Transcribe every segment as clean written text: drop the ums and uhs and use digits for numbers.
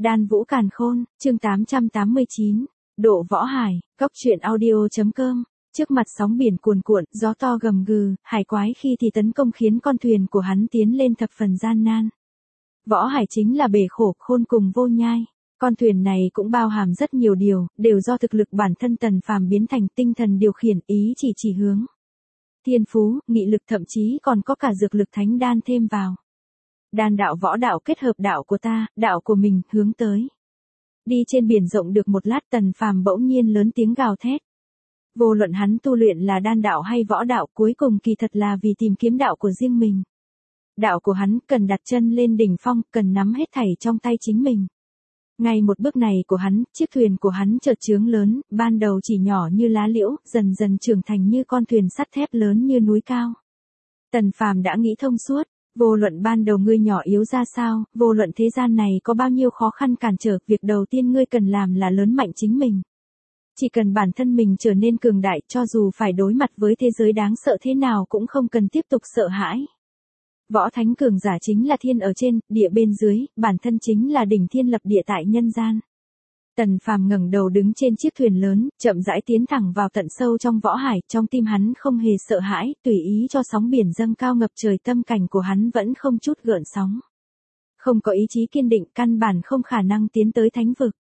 Đan Vũ Càn Khôn, chương 889, Độ Võ Hải, Cốc truyện audio.com. Trước mặt sóng biển cuồn cuộn, gió to gầm gừ, hải quái khi thì tấn công khiến con thuyền của hắn tiến lên thập phần gian nan. Võ Hải chính là bể khổ khôn cùng vô nhai. Con thuyền này cũng bao hàm rất nhiều điều, đều do thực lực bản thân Tần Phàm biến thành tinh thần điều khiển, ý chỉ hướng. Thiên phú, nghị lực thậm chí còn có cả dược lực thánh đan thêm vào. Đan đạo võ đạo kết hợp đạo của ta, đạo của mình, hướng tới. Đi trên biển rộng được một lát, Tần Phàm bỗng nhiên lớn tiếng gào thét. Vô luận hắn tu luyện là đan đạo hay võ đạo, cuối cùng kỳ thật là vì tìm kiếm đạo của riêng mình. Đạo của hắn cần đặt chân lên đỉnh phong, cần nắm hết thảy trong tay chính mình. Ngay một bước này của hắn, chiếc thuyền của hắn chợt chướng lớn, ban đầu chỉ nhỏ như lá liễu, dần dần trưởng thành như con thuyền sắt thép lớn như núi cao. Tần Phàm đã nghĩ thông suốt, vô luận ban đầu ngươi nhỏ yếu ra sao, vô luận thế gian này có bao nhiêu khó khăn cản trở, việc đầu tiên ngươi cần làm là lớn mạnh chính mình. Chỉ cần bản thân mình trở nên cường đại, cho dù phải đối mặt với thế giới đáng sợ thế nào cũng không cần tiếp tục sợ hãi. Võ thánh cường giả chính là thiên ở trên, địa bên dưới, bản thân chính là đỉnh thiên lập địa tại nhân gian. Tần Phàm ngẩng đầu đứng trên chiếc thuyền lớn, chậm rãi tiến thẳng vào tận sâu trong võ hải, trong tim hắn không hề sợ hãi, tùy ý cho sóng biển dâng cao ngập trời, tâm cảnh của hắn vẫn không chút gợn sóng. Không có ý chí kiên định, căn bản không khả năng tiến tới thánh vực.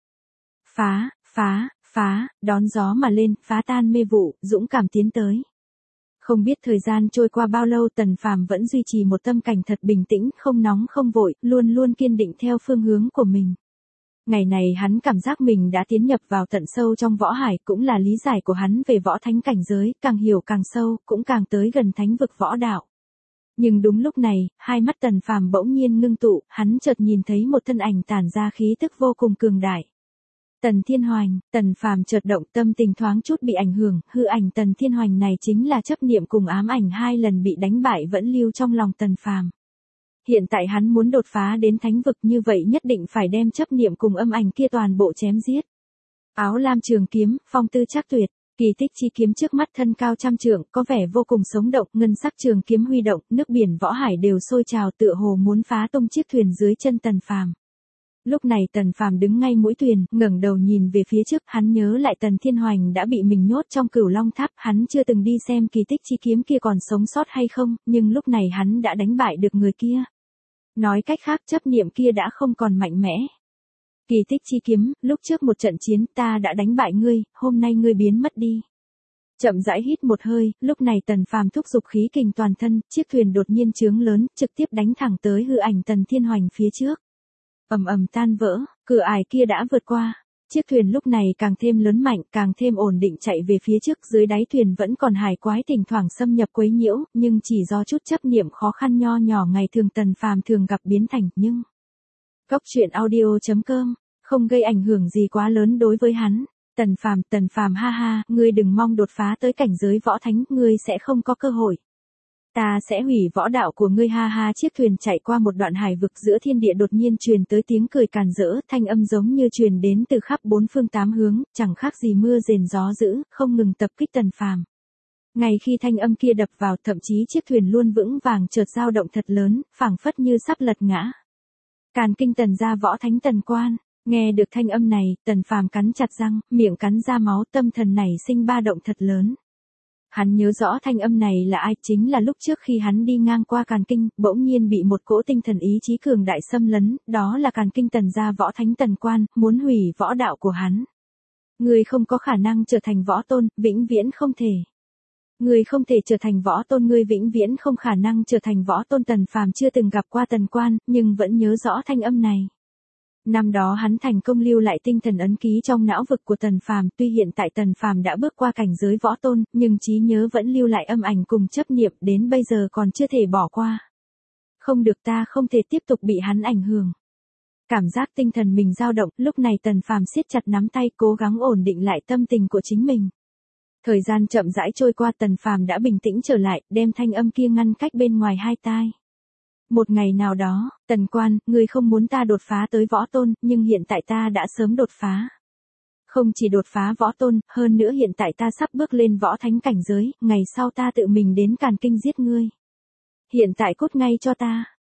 Phá, đón gió mà lên, phá tan mê vụ, dũng cảm tiến tới. Không biết thời gian trôi qua bao lâu, Tần Phàm vẫn duy trì một tâm cảnh thật bình tĩnh, không nóng không vội, luôn luôn kiên định theo phương hướng của mình. Ngày này hắn cảm giác mình đã tiến nhập vào tận sâu trong võ hải, cũng là lý giải của hắn về võ thánh cảnh giới, càng hiểu càng sâu, cũng càng tới gần thánh vực võ đạo. Nhưng đúng lúc này, hai mắt Tần Phàm bỗng nhiên ngưng tụ, hắn chợt nhìn thấy một thân ảnh tản ra khí tức vô cùng cường đại. Tần Thiên Hoành, Tần Phàm chợt động, tâm tình thoáng chút bị ảnh hưởng, hư ảnh Tần Thiên Hoành này chính là chấp niệm cùng ám ảnh hai lần bị đánh bại vẫn lưu trong lòng Tần Phàm. Hiện tại hắn muốn đột phá đến thánh vực, như vậy nhất định phải đem chấp niệm cùng âm ảnh kia toàn bộ chém giết. Áo lam trường kiếm, phong tư chắc tuyệt, kỳ tích chi kiếm trước mắt thân cao trăm trượng, có vẻ vô cùng sống động, ngân sắc trường kiếm huy động, nước biển võ hải đều sôi trào, tựa hồ muốn phá tung chiếc thuyền dưới chân Tần Phàm. Lúc này Tần Phàm đứng ngay mũi thuyền, ngẩng đầu nhìn về phía trước, hắn nhớ lại Tần Thiên Hoành đã bị mình nhốt trong Cửu Long Tháp, hắn chưa từng đi xem kỳ tích chi kiếm kia còn sống sót hay không, nhưng lúc này hắn đã đánh bại được người kia. Nói cách khác, chấp niệm kia đã không còn mạnh mẽ. Kỳ tích chi kiếm, lúc trước một trận chiến ta đã đánh bại ngươi, hôm nay ngươi biến mất đi. Chậm rãi hít một hơi, lúc này Tần Phàm thúc giục khí kình toàn thân, chiếc thuyền đột nhiên chướng lớn, trực tiếp đánh thẳng tới hư ảnh Tần Thiên Hoành phía trước. Ầm ầm tan vỡ, cửa ải kia đã vượt qua. Chiếc thuyền lúc này càng thêm lớn mạnh, càng thêm ổn định chạy về phía trước, dưới đáy thuyền vẫn còn hải quái thỉnh thoảng xâm nhập quấy nhiễu, nhưng chỉ do chút chấp niệm khó khăn nho nhỏ ngày thường Tần Phàm thường gặp biến thành, nhưng Cốc truyện audio.com không gây ảnh hưởng gì quá lớn đối với hắn. Tần Phàm ha ha, ngươi đừng mong đột phá tới cảnh giới võ thánh, ngươi sẽ không có cơ hội. Ta sẽ hủy võ đạo của ngươi ha ha. Chiếc thuyền chạy qua một đoạn hải vực giữa thiên địa, đột nhiên truyền tới tiếng cười càn rỡ, thanh âm giống như truyền đến từ khắp bốn phương tám hướng, chẳng khác gì mưa rền gió dữ, không ngừng tập kích Tần Phàm. Ngay khi thanh âm kia đập vào, thậm chí chiếc thuyền luôn vững vàng chợt dao động thật lớn, phảng phất như sắp lật ngã. Càn kinh Tần gia võ thánh Tần Quan. Nghe được thanh âm này, Tần Phàm cắn chặt răng, miệng cắn ra máu, tâm thần nảy sinh ba động thật lớn. Hắn nhớ rõ thanh âm này là ai, chính là lúc trước khi hắn đi ngang qua Càn Kinh, bỗng nhiên bị một cỗ tinh thần ý chí cường đại xâm lấn, đó là Càn Kinh Tần gia võ thánh Tần Quan, muốn hủy võ đạo của hắn. Ngươi không có khả năng trở thành võ tôn, vĩnh viễn không thể. Ngươi không thể trở thành võ tôn, ngươi vĩnh viễn không khả năng trở thành võ tôn. Tần Phàm chưa từng gặp qua Tần Quan, nhưng vẫn nhớ rõ thanh âm này. Năm đó hắn thành công lưu lại tinh thần ấn ký trong não vực của Tần Phàm, tuy hiện tại Tần Phàm đã bước qua cảnh giới võ tôn, nhưng trí nhớ vẫn lưu lại âm ảnh cùng chấp niệm, đến bây giờ còn chưa thể bỏ qua. Không được, ta không thể tiếp tục bị hắn ảnh hưởng. Cảm giác tinh thần mình dao động, lúc này Tần Phàm siết chặt nắm tay, cố gắng ổn định lại tâm tình của chính mình. Thời gian chậm rãi trôi qua, Tần Phàm đã bình tĩnh trở lại, đem thanh âm kia ngăn cách bên ngoài hai tai. Một ngày nào đó, Tần Quan, ngươi không muốn ta đột phá tới võ tôn, nhưng hiện tại ta đã sớm đột phá. Không chỉ đột phá võ tôn, hơn nữa hiện tại ta sắp bước lên võ thánh cảnh giới, ngày sau ta tự mình đến Càn Kinh giết ngươi. Hiện tại cút ngay cho ta.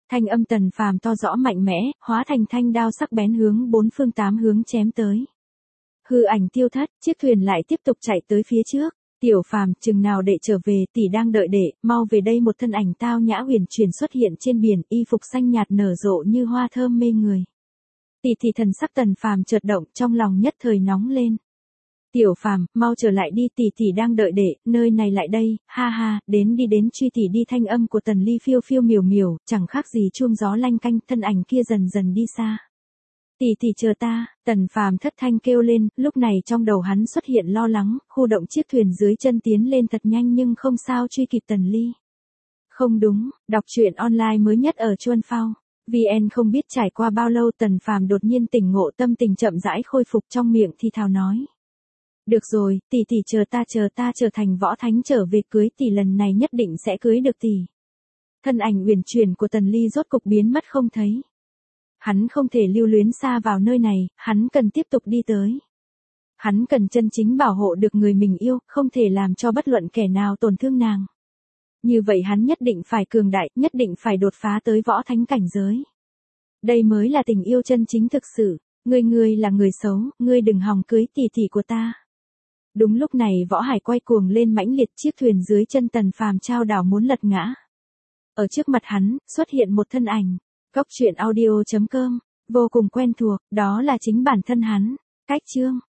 Thanh âm Tần Phàm to rõ mạnh mẽ, hóa thành thanh đao sắc bén hướng bốn phương tám hướng chém tới. Hư ảnh tiêu thất, chiếc thuyền lại tiếp tục chạy tới phía trước. Tiểu Phàm, chừng nào đệ trở về, tỷ đang đợi đệ, mau về đây. Một thân ảnh tao nhã huyền chuyển xuất hiện trên biển, y phục xanh nhạt nở rộ như hoa thơm mê người. Tỷ thần sắc Tần Phàm chợt động, trong lòng nhất thời nóng lên. Tiểu Phàm, mau trở lại đi, tỷ đang đợi đệ, nơi này lại đây, ha ha, đến truy tỷ đi. Thanh âm của Tần Ly phiêu phiêu miểu miểu, chẳng khác gì chuông gió lanh canh, thân ảnh kia dần dần đi xa. Tỷ chờ ta, Tần Phàm thất thanh kêu lên, lúc này trong đầu hắn xuất hiện lo lắng, khu động chiếc thuyền dưới chân tiến lên thật nhanh nhưng không sao truy kịp Tần Ly. Không đúng, đọc truyện online mới nhất ở Chuan Phao. VN không biết trải qua bao lâu Tần Phàm đột nhiên tỉnh ngộ, tâm tình chậm rãi khôi phục, trong miệng thì thào nói. Được rồi, tỷ chờ ta trở thành võ thánh trở về cưới tỷ, lần này nhất định sẽ cưới được tỷ. Thân ảnh uyển chuyển của Tần Ly rốt cục biến mất không thấy. Hắn không thể lưu luyến xa vào nơi này, hắn cần tiếp tục đi tới. Hắn cần chân chính bảo hộ được người mình yêu, không thể làm cho bất luận kẻ nào tổn thương nàng. Như vậy hắn nhất định phải cường đại, nhất định phải đột phá tới võ thánh cảnh giới. Đây mới là tình yêu chân chính thực sự. Ngươi là người xấu, ngươi đừng hòng cưới tỷ của ta. Đúng lúc này Võ Hải quay cuồng lên mãnh liệt, chiếc thuyền dưới chân Tần Phàm chao đảo muốn lật ngã. Ở trước mặt hắn, xuất hiện một thân ảnh. Góc truyện audio.com, vô cùng quen thuộc, đó là chính bản thân hắn. Cách chương